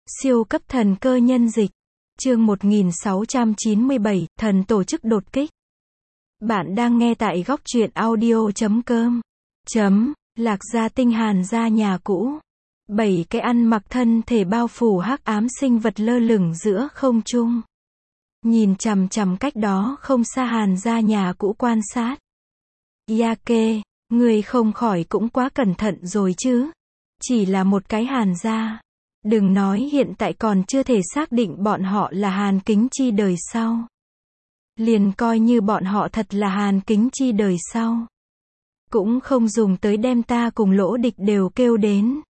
Siêu cấp thần cơ nhân dịch. Chương 1697, thần tổ chức đột kích. Bạn đang nghe tại góc truyện audio.com. Lạc Gia Tinh Hàn gia nhà cũ. 7 cái ăn mặc thân thể bao phủ hắc ám sinh vật lơ lửng giữa không trung. Nhìn chằm chằm cách đó không xa Hàn gia nhà cũ quan sát. Yake, người không khỏi cũng quá cẩn thận rồi chứ. Chỉ là một cái Hàn gia. Đừng nói hiện tại còn chưa thể xác định bọn họ là Hàn Kính Chi đời sau. Liền coi như bọn họ thật là Hàn Kính Chi đời sau. Cũng không dùng tới đem ta cùng Lỗ Địch đều kêu đến.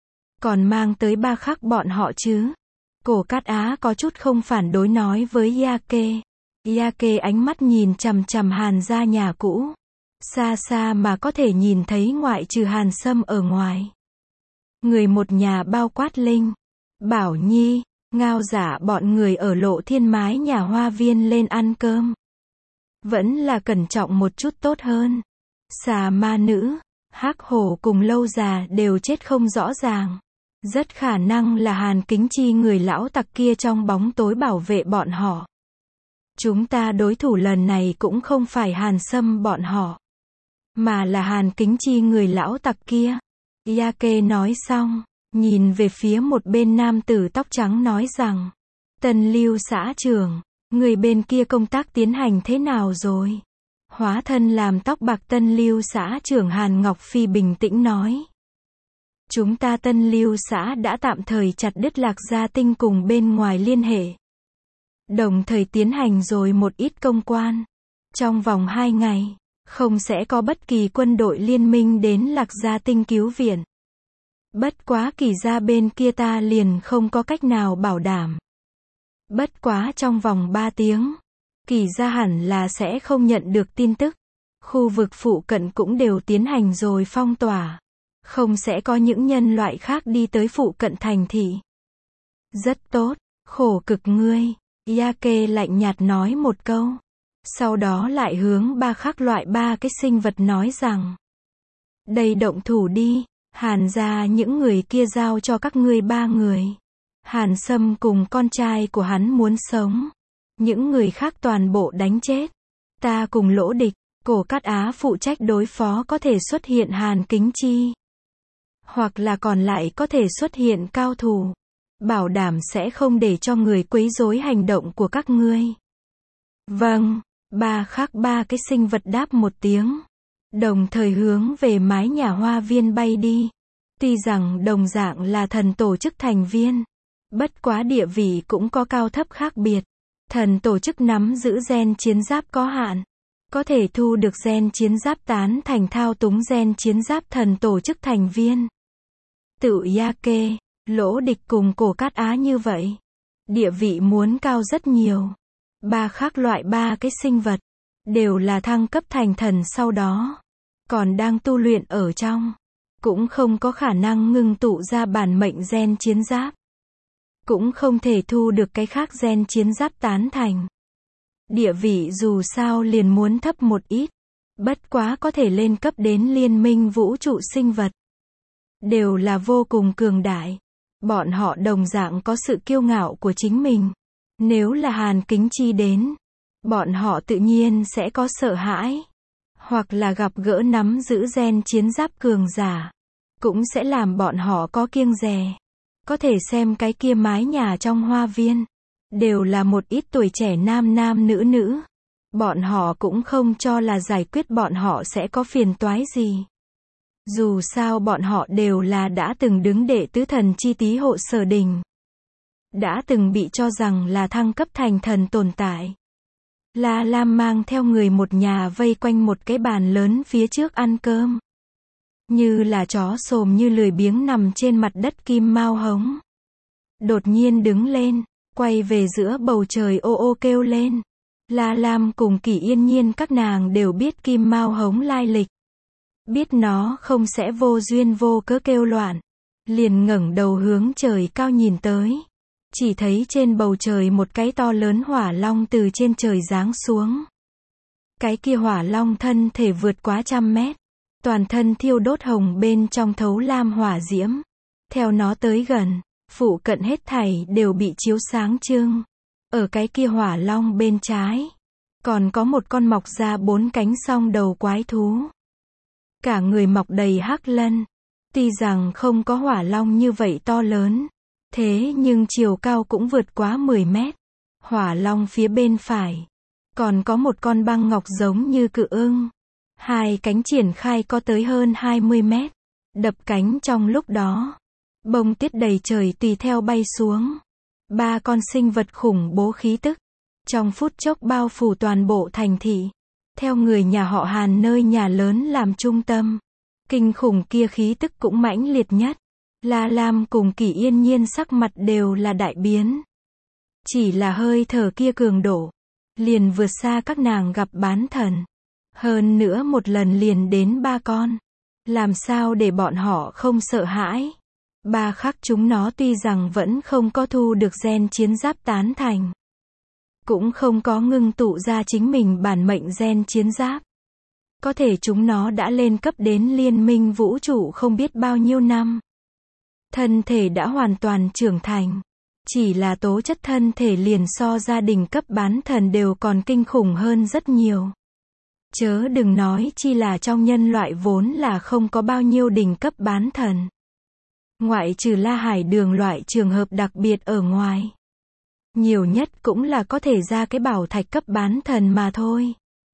Còn mang tới ba khắc bọn họ chứ. Cổ Cát Á có chút không phản đối nói với Yake. Yake ánh mắt nhìn chằm chằm Hàn gia nhà cũ. Xa xa mà có thể nhìn thấy ngoại trừ Hàn Sâm ở ngoài. Người một nhà bao quát Linh, Bảo Nhi, Ngao Giả bọn người ở Lộ Thiên mái nhà hoa viên lên ăn cơm. Vẫn là cẩn trọng một chút tốt hơn. Xà ma nữ, Hắc Hổ cùng Lâu Già đều chết không rõ ràng. Rất khả năng là Hàn Kính Chi người lão tặc kia trong bóng tối bảo vệ bọn họ. Chúng ta đối thủ lần này cũng không phải Hàn Sâm bọn họ, mà là Hàn Kính Chi người lão tặc kia. Yake nói xong, nhìn về phía một bên nam tử tóc trắng nói rằng, Tân Lưu xã trưởng, người bên kia công tác tiến hành thế nào rồi? Hóa thân làm tóc bạc Tân Lưu xã trưởng Hàn Ngọc Phi bình tĩnh nói. Chúng ta Tân Lưu xã đã tạm thời chặt đứt Lạc Gia Tinh cùng bên ngoài liên hệ. Đồng thời tiến hành rồi một ít công quan. Trong vòng 2 ngày. Không sẽ có bất kỳ quân đội liên minh đến Lạc Gia Tinh cứu viện. Bất quá Kỳ gia bên kia ta liền không có cách nào bảo đảm. Bất quá trong vòng 3 tiếng, Kỳ gia hẳn là sẽ không nhận được tin tức. Khu vực phụ cận cũng đều tiến hành rồi phong tỏa. Không sẽ có những nhân loại khác đi tới phụ cận thành thị. Rất tốt, khổ cực ngươi. Yake lạnh nhạt nói một câu. Sau đó lại hướng ba khắc loại ba cái sinh vật nói rằng. Đây động thủ đi, Hàn gia những người kia giao cho các ngươi 3 người. Hàn Sâm cùng con trai của hắn muốn sống. Những người khác toàn bộ đánh chết. Ta cùng Lỗ Địch, Cổ Cát Á phụ trách đối phó có thể xuất hiện Hàn Kính Chi. Hoặc là còn lại có thể xuất hiện cao thủ. Bảo đảm sẽ không để cho người quấy rối hành động của các ngươi. Vâng. Ba cái sinh vật đáp một tiếng. Đồng thời hướng về mái nhà hoa viên bay đi. Tuy rằng đồng dạng là thần tổ chức thành viên. Bất quá địa vị cũng có cao thấp khác biệt. Thần tổ chức nắm giữ gen chiến giáp có hạn. Có thể thu được gen chiến giáp tán thành thao túng gen chiến giáp thần tổ chức thành viên. Tự Yake, Lỗ Địch cùng Cổ Cát Á như vậy. Địa vị muốn cao rất nhiều. Ba loại ba cái sinh vật. Đều là thăng cấp thành thần sau đó. Còn đang tu luyện ở trong. Cũng không có khả năng ngưng tụ ra bản mệnh gen chiến giáp. Cũng không thể thu được cái khác gen chiến giáp tán thành. Địa vị dù sao liền muốn thấp một ít. Bất quá có thể lên cấp đến liên minh vũ trụ sinh vật. Đều là vô cùng cường đại. Bọn họ đồng dạng có sự kiêu ngạo của chính mình. Nếu là Hàn Kính Chi đến, bọn họ tự nhiên sẽ có sợ hãi. Hoặc là gặp gỡ nắm giữ gen chiến giáp cường giả. Cũng sẽ làm bọn họ có kiêng dè. Có thể xem cái kia mái nhà trong hoa viên. Đều là một ít tuổi trẻ nam nữ. Bọn họ cũng không cho là giải quyết bọn họ sẽ có phiền toái gì. Dù sao bọn họ đều là đã từng đứng đệ tứ thần chi tý hộ Sở Đình. Đã từng bị cho rằng là thăng cấp thành thần tồn tại. La Lam mang theo người một nhà vây quanh một cái bàn lớn phía trước ăn cơm. Như là chó xồm như lười biếng nằm trên mặt đất Kim Mao Hống. Đột nhiên đứng lên, quay về giữa bầu trời ô ô kêu lên. La Lam cùng Kỷ Yên Nhiên các nàng đều biết Kim Mao Hống lai lịch. Biết nó không sẽ vô duyên vô cớ kêu loạn. Liền ngẩng đầu hướng trời cao nhìn tới. Chỉ thấy trên bầu trời một cái to lớn hỏa long từ trên trời giáng xuống. Cái kia hỏa long thân thể vượt quá 100 mét. Toàn thân thiêu đốt hồng bên trong thấu lam hỏa diễm. Theo nó tới gần, Phụ cận hết thảy đều bị chiếu sáng trưng. Ở cái kia hỏa long bên trái, còn có một con mọc ra 4 cánh song đầu quái thú. Cả người mọc đầy hắc lân. Tuy rằng không có hỏa long như vậy to lớn, thế nhưng chiều cao cũng vượt quá 10 mét. Hỏa long phía bên phải, còn có một con băng ngọc giống như cự ưng. 2 cánh triển khai có tới hơn 20 mét. Đập cánh trong lúc đó, bông tuyết đầy trời tùy theo bay xuống. 3 con sinh vật khủng bố khí tức, trong phút chốc bao phủ toàn bộ thành thị. Theo người nhà họ Hàn nơi nhà lớn làm trung tâm, kinh khủng kia khí tức cũng mãnh liệt nhất. La Lam cùng Kỷ Yên Nhiên sắc mặt đều là đại biến. Chỉ là hơi thở kia cường độ, liền vượt xa các nàng gặp bán thần. Hơn nữa một lần liền đến 3 con. Làm sao để bọn họ không sợ hãi? 3 khắc chúng nó tuy rằng vẫn không có thu được gen chiến giáp tán thành, cũng không có ngưng tụ ra chính mình bản mệnh gen chiến giáp. Có thể chúng nó đã lên cấp đến liên minh vũ trụ không biết bao nhiêu năm. Thân thể đã hoàn toàn trưởng thành. Chỉ là tố chất thân thể liền so gia đình cấp bán thần đều còn kinh khủng hơn rất nhiều. Chớ đừng nói chi là trong nhân loại vốn là không có bao nhiêu đỉnh cấp bán thần. Ngoại trừ La Hải Đường loại trường hợp đặc biệt ở ngoài. Nhiều nhất cũng là có thể ra cái bảo thạch cấp bán thần mà thôi.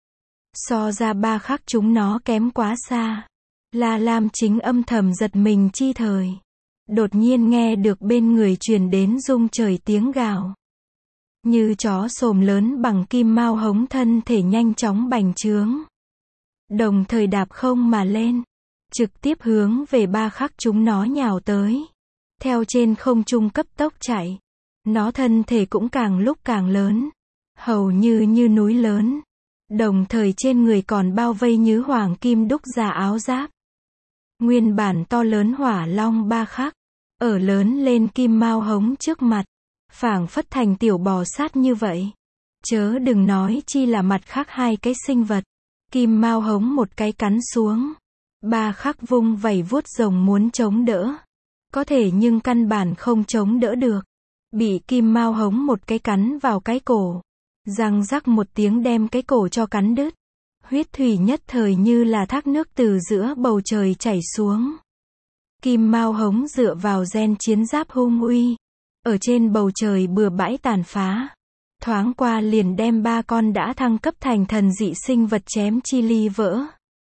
So ra 3 khắc chúng nó kém quá xa. La Lam chính âm thầm giật mình chi thời. Đột nhiên nghe được bên người truyền đến rung trời tiếng gào. Như chó sồm lớn bằng kim mao hống thân thể nhanh chóng bành trướng. Đồng thời đạp không mà lên. Trực tiếp hướng về 3 khắc chúng nó nhào tới. Theo trên không trung cấp tốc chạy. Nó thân thể cũng càng lúc càng lớn. Hầu như núi lớn. Đồng thời trên người còn bao vây như hoàng kim đúc ra áo giáp. Nguyên bản to lớn hỏa long 3 khắc. Ở lớn lên kim mao hống trước mặt. Phảng phất thành tiểu bò sát như vậy. Chớ đừng nói chi là mặt khác 2 cái sinh vật. Kim mao hống một cái cắn xuống. 3 khắc vung vẩy vuốt rồng muốn chống đỡ. Có thể nhưng căn bản không chống đỡ được. Bị kim mao hống một cái cắn vào cái cổ. Răng rắc một tiếng đem cái cổ cho cắn đứt. Huyết thủy nhất thời như là thác nước từ giữa bầu trời chảy xuống. Kim mao hống dựa vào gen chiến giáp hung uy. Ở trên bầu trời bừa bãi tàn phá. Thoáng qua liền đem 3 con đã thăng cấp thành thần dị sinh vật chém chi ly vỡ.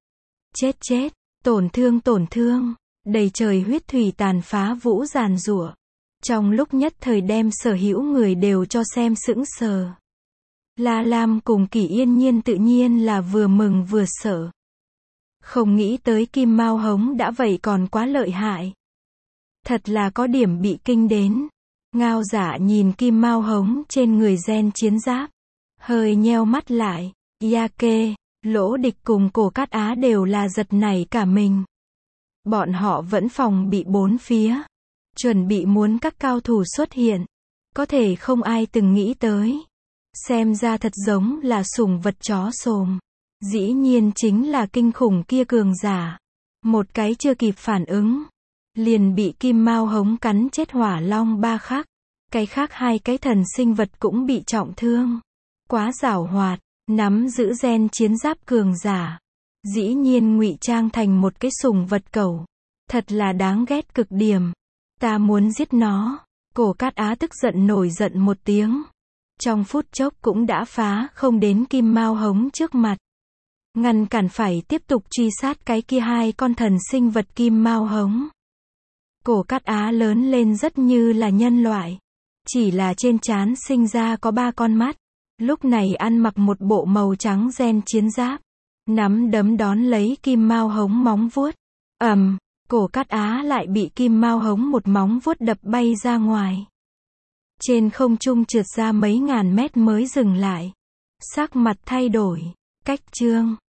Chết, tổn thương, đầy trời huyết thủy tàn phá vũ giàn giụa. Trong lúc nhất thời đem sở hữu người đều cho xem sững sờ. La Lam cùng Kỷ Yên Nhiên tự nhiên là vừa mừng vừa sợ. Không nghĩ tới kim mao hống đã vậy còn quá lợi hại. Thật là có điểm bị kinh đến. Ngao Dạ nhìn kim mao hống trên người gen chiến giáp. Hơi nheo mắt lại. Yake, Lỗ Địch cùng Cổ Cát Á đều là giật nảy cả mình. Bọn họ vẫn phòng bị 4 phía. Chuẩn bị muốn các cao thủ xuất hiện. Có thể không ai từng nghĩ tới. Xem ra thật giống là sủng vật chó sồm. Dĩ nhiên chính là kinh khủng kia cường giả. Một cái chưa kịp phản ứng. Liền bị kim mao hống cắn chết hỏa long 3 khắc. Cái khác 2 cái thần sinh vật cũng bị trọng thương. Quá giảo hoạt, nắm giữ gen chiến giáp cường giả. Dĩ nhiên ngụy trang thành một cái sủng vật cẩu. Thật là đáng ghét cực điểm. Ta muốn giết nó. Cổ Cát Á tức giận nổi giận một tiếng. Trong phút chốc cũng đã phá không đến kim mao hống trước mặt. Ngăn cản phải tiếp tục truy sát cái kia 2 con thần sinh vật kim mao hống. Cổ Cát Á lớn lên rất như là nhân loại. Chỉ là trên trán sinh ra có 3 con mắt. Lúc này ăn mặc một bộ màu trắng gen chiến giáp. Nắm đấm đón lấy kim mao hống móng vuốt. Cổ Cát Á lại bị kim mao hống một móng vuốt đập bay ra ngoài. Trên không trung trượt ra mấy ngàn mét mới dừng lại. Sắc mặt thay đổi. Cách chương